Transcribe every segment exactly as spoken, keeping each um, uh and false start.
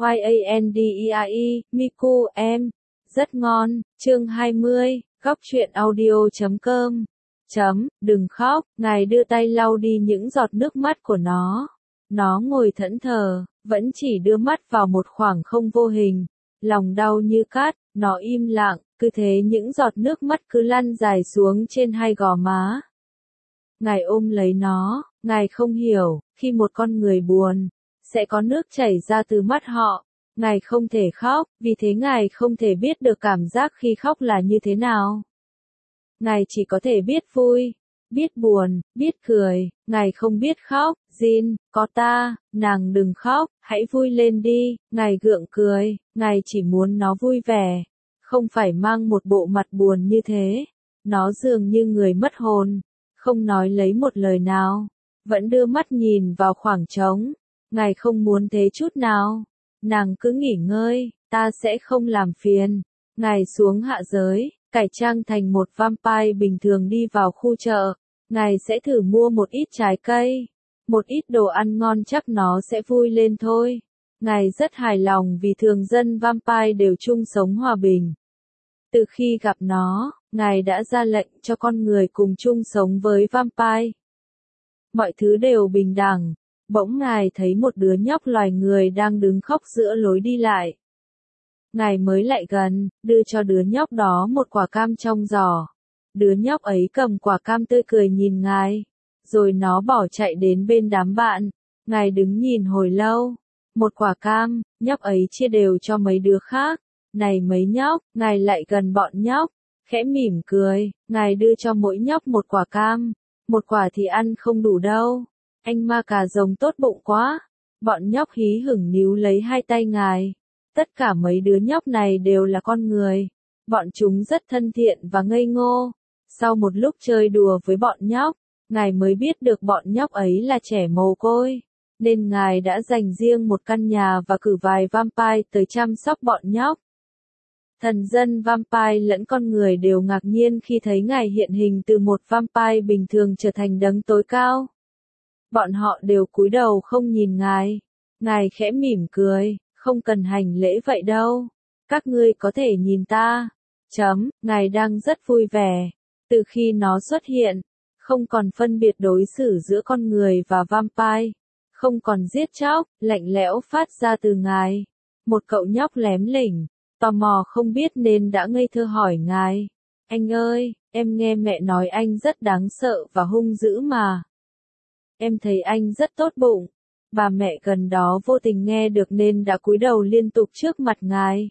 Y A N D E R E, Miku, em. Rất ngon, chương hai mươi, góc truyện audio chấm com. Chấm, đừng khóc, ngài đưa tay lau đi những giọt nước mắt của nó. Nó ngồi thẫn thờ, vẫn chỉ đưa mắt vào một khoảng không vô hình. Lòng đau như cát, nó im lặng, cứ thế những giọt nước mắt cứ lăn dài xuống trên hai gò má. Ngài ôm lấy nó, ngài không hiểu, khi một con người buồn, sẽ có nước chảy ra từ mắt họ. Ngài không thể khóc, vì thế ngài không thể biết được cảm giác khi khóc là như thế nào. Ngài chỉ có thể biết vui, biết buồn, biết cười, ngài không biết khóc. Jin, có ta, nàng đừng khóc, hãy vui lên đi. Ngài gượng cười, ngài chỉ muốn nó vui vẻ, không phải mang một bộ mặt buồn như thế. Nó dường như người mất hồn, không nói lấy một lời nào, vẫn đưa mắt nhìn vào khoảng trống. Ngài không muốn thế chút nào. Nàng cứ nghỉ ngơi, ta sẽ không làm phiền. Ngài xuống hạ giới, cải trang thành một vampire bình thường đi vào khu chợ. Ngài sẽ thử mua một ít trái cây, một ít đồ ăn ngon, chắc nó sẽ vui lên thôi. Ngài rất hài lòng vì thường dân vampire đều chung sống hòa bình. Từ khi gặp nó, ngài đã ra lệnh cho con người cùng chung sống với vampire. Mọi thứ đều bình đẳng. Bỗng ngài thấy một đứa nhóc loài người đang đứng khóc giữa lối đi lại. Ngài mới lại gần, đưa cho đứa nhóc đó một quả cam trong giỏ. Đứa nhóc ấy cầm quả cam tươi cười nhìn ngài, rồi nó bỏ chạy đến bên đám bạn. Ngài đứng nhìn hồi lâu. Một quả cam, nhóc ấy chia đều cho mấy đứa khác. Này mấy nhóc, ngài lại gần bọn nhóc, khẽ mỉm cười, ngài đưa cho mỗi nhóc một quả cam. Một quả thì ăn không đủ đâu. Anh ma cà rồng tốt bụng quá. Bọn nhóc hí hửng níu lấy hai tay ngài. Tất cả mấy đứa nhóc này đều là con người. Bọn chúng rất thân thiện và ngây ngô. Sau một lúc chơi đùa với bọn nhóc, ngài mới biết được bọn nhóc ấy là trẻ mồ côi. Nên ngài đã dành riêng một căn nhà và cử vài vampire tới chăm sóc bọn nhóc. Thần dân vampire lẫn con người đều ngạc nhiên khi thấy ngài hiện hình từ một vampire bình thường trở thành đấng tối cao. Bọn họ đều cúi đầu không nhìn ngài. Ngài khẽ mỉm cười, không cần hành lễ vậy đâu. Các ngươi có thể nhìn ta. Chấm, ngài đang rất vui vẻ. Từ khi nó xuất hiện, không còn phân biệt đối xử giữa con người và vampire. Không còn giết chóc, lạnh lẽo phát ra từ ngài. Một cậu nhóc lém lỉnh, tò mò không biết nên đã ngây thơ hỏi ngài. Anh ơi, em nghe mẹ nói anh rất đáng sợ và hung dữ mà. Em thấy anh rất tốt bụng. Bà mẹ gần đó vô tình nghe được nên đã cúi đầu liên tục trước mặt ngài.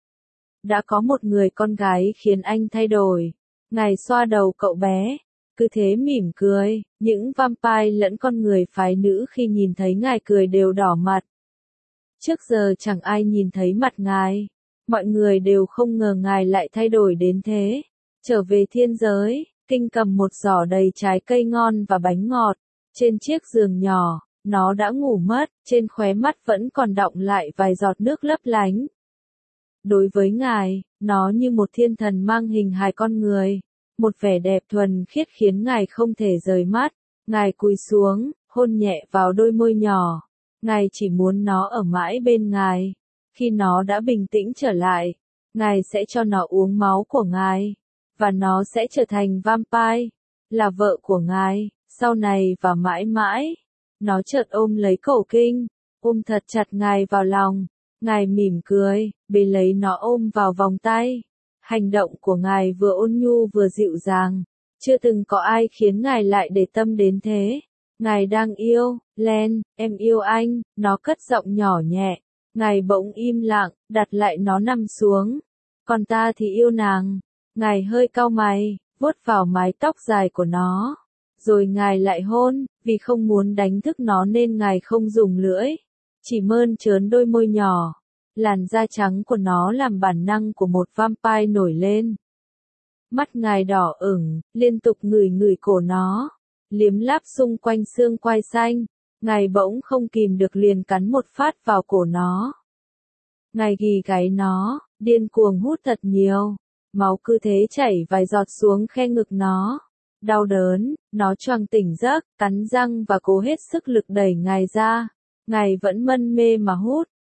Đã có một người con gái khiến anh thay đổi. Ngài xoa đầu cậu bé, cứ thế mỉm cười. Những vampire lẫn con người phái nữ khi nhìn thấy ngài cười đều đỏ mặt. Trước giờ chẳng ai nhìn thấy mặt ngài. Mọi người đều không ngờ ngài lại thay đổi đến thế. Trở về thiên giới, Kinh cầm một giỏ đầy trái cây ngon và bánh ngọt. Trên chiếc giường nhỏ, nó đã ngủ mất, trên khóe mắt vẫn còn đọng lại vài giọt nước lấp lánh. Đối với ngài, nó như một thiên thần mang hình hài con người. Một vẻ đẹp thuần khiết khiến ngài không thể rời mắt. Ngài cúi xuống, hôn nhẹ vào đôi môi nhỏ. Ngài chỉ muốn nó ở mãi bên ngài. Khi nó đã bình tĩnh trở lại, ngài sẽ cho nó uống máu của ngài. Và nó sẽ trở thành vampire, là vợ của ngài, sau này và mãi mãi. Nó chợt ôm lấy cổ Kinh, ôm thật chặt ngài vào lòng. Ngài mỉm cười, bế lấy nó ôm vào vòng tay. Hành động của ngài vừa ôn nhu vừa dịu dàng. Chưa từng có ai khiến ngài lại để tâm đến thế. Ngài đang yêu, Len, em yêu anh, nó cất giọng nhỏ nhẹ. Ngài bỗng im lặng, đặt lại nó nằm xuống. Còn ta thì yêu nàng. Ngài hơi cau mày, vuốt vào mái tóc dài của nó. Rồi ngài lại hôn, vì không muốn đánh thức nó nên ngài không dùng lưỡi. Chỉ mơn trớn đôi môi nhỏ. Làn da trắng của nó làm bản năng của một vampire nổi lên. Mắt ngài đỏ ửng, liên tục ngửi ngửi cổ nó. Liếm láp xung quanh xương quai xanh. Ngài bỗng không kìm được liền cắn một phát vào cổ nó. Ngài ghì gáy nó, điên cuồng hút thật nhiều. Máu cứ thế chảy vài giọt xuống khe ngực nó. Đau đớn, nó choàng tỉnh giấc, cắn răng và cố hết sức lực đẩy ngài ra. Ngài vẫn mân mê mà hút.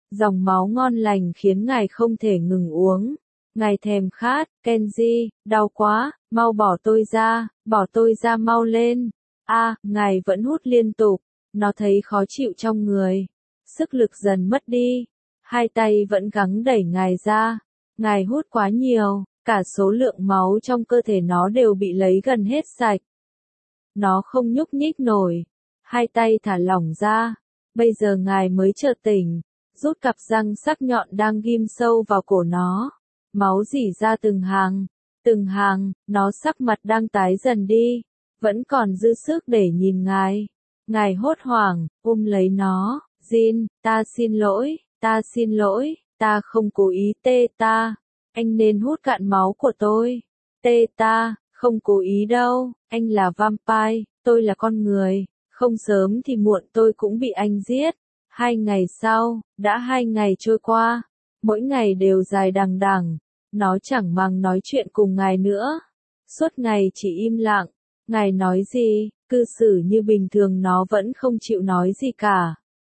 Dòng máu ngon lành khiến ngài không thể ngừng uống. Ngài thèm khát, Kenji, đau quá, mau bỏ tôi ra, bỏ tôi ra mau lên. A, à, ngài vẫn hút liên tục, nó thấy khó chịu trong người. Sức lực dần mất đi, hai tay vẫn gắng đẩy ngài ra. Ngài hút quá nhiều, cả số lượng máu trong cơ thể nó đều bị lấy gần hết sạch. Nó không nhúc nhích nổi, hai tay thả lỏng ra. Bây giờ ngài mới chợt tỉnh, rút cặp răng sắc nhọn đang ghim sâu vào cổ nó. Máu rỉ ra từng hàng, từng hàng, nó sắc mặt đang tái dần đi, vẫn còn dư sức để nhìn ngài. Ngài hốt hoảng, ôm lấy nó, Jin, ta xin lỗi, ta xin lỗi, ta không cố ý tê ta, anh nên hút cạn máu của tôi. Tê ta, không cố ý đâu, anh là vampire, tôi là con người, không sớm thì muộn tôi cũng bị anh giết. Hai ngày sau, đã hai ngày trôi qua, mỗi ngày đều dài đằng đằng. Nó chẳng màng nói chuyện cùng ngài nữa. Suốt ngày chỉ im lặng. Ngài nói gì, cư xử như bình thường nó vẫn không chịu nói gì cả.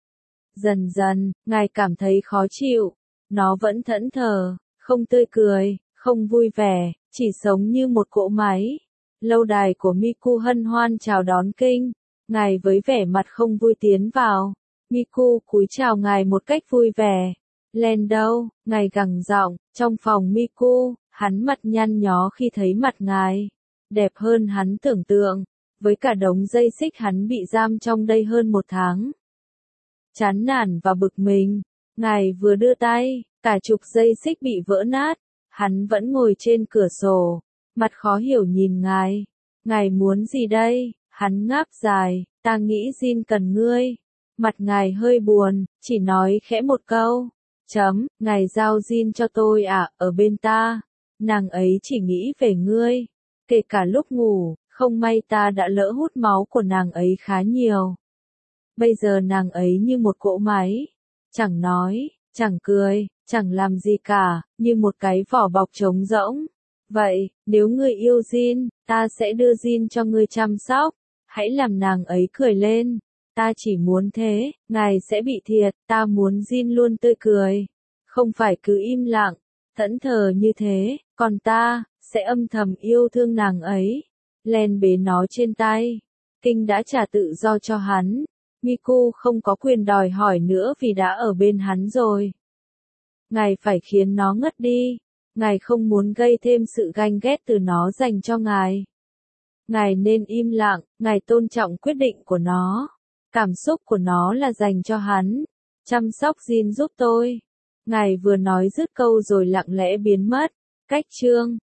Dần dần, ngài cảm thấy khó chịu. Nó vẫn thẫn thờ, không tươi cười, không vui vẻ, chỉ sống như một cỗ máy. Lâu đài của Miku hân hoan chào đón Kinh. Ngài với vẻ mặt không vui tiến vào. Miku cúi chào ngài một cách vui vẻ. Lên đâu, ngài gằn giọng, trong phòng Miku, hắn mặt nhăn nhó khi thấy mặt ngài. Đẹp hơn hắn tưởng tượng, với cả đống dây xích hắn bị giam trong đây hơn một tháng. Chán nản và bực mình, ngài vừa đưa tay, cả chục dây xích bị vỡ nát, hắn vẫn ngồi trên cửa sổ, mặt khó hiểu nhìn ngài. Ngài muốn gì đây? Hắn ngáp dài, ta nghĩ Jin cần ngươi. Mặt ngài hơi buồn, chỉ nói khẽ một câu. Chấm, ngài giao Jin cho tôi à, ở bên ta. Nàng ấy chỉ nghĩ về ngươi. Kể cả lúc ngủ, không may ta đã lỡ hút máu của nàng ấy khá nhiều. Bây giờ nàng ấy như một cỗ máy. Chẳng nói, chẳng cười, chẳng làm gì cả, như một cái vỏ bọc trống rỗng. Vậy, nếu ngươi yêu Jin, ta sẽ đưa Jin cho ngươi chăm sóc. Hãy làm nàng ấy cười lên. Ta chỉ muốn thế, ngài sẽ bị thiệt, ta muốn Jin luôn tươi cười. Không phải cứ im lặng, thẫn thờ như thế, còn ta, sẽ âm thầm yêu thương nàng ấy. Len bế nó trên tay. Kinh đã trả tự do cho hắn. Miku không có quyền đòi hỏi nữa vì đã ở bên hắn rồi. Ngài phải khiến nó ngất đi. Ngài không muốn gây thêm sự ganh ghét từ nó dành cho ngài. Ngài nên im lặng, ngài tôn trọng quyết định của nó. Cảm xúc của nó là dành cho hắn. Chăm sóc Jin giúp tôi. Ngài vừa nói dứt câu rồi lặng lẽ biến mất. Cách chương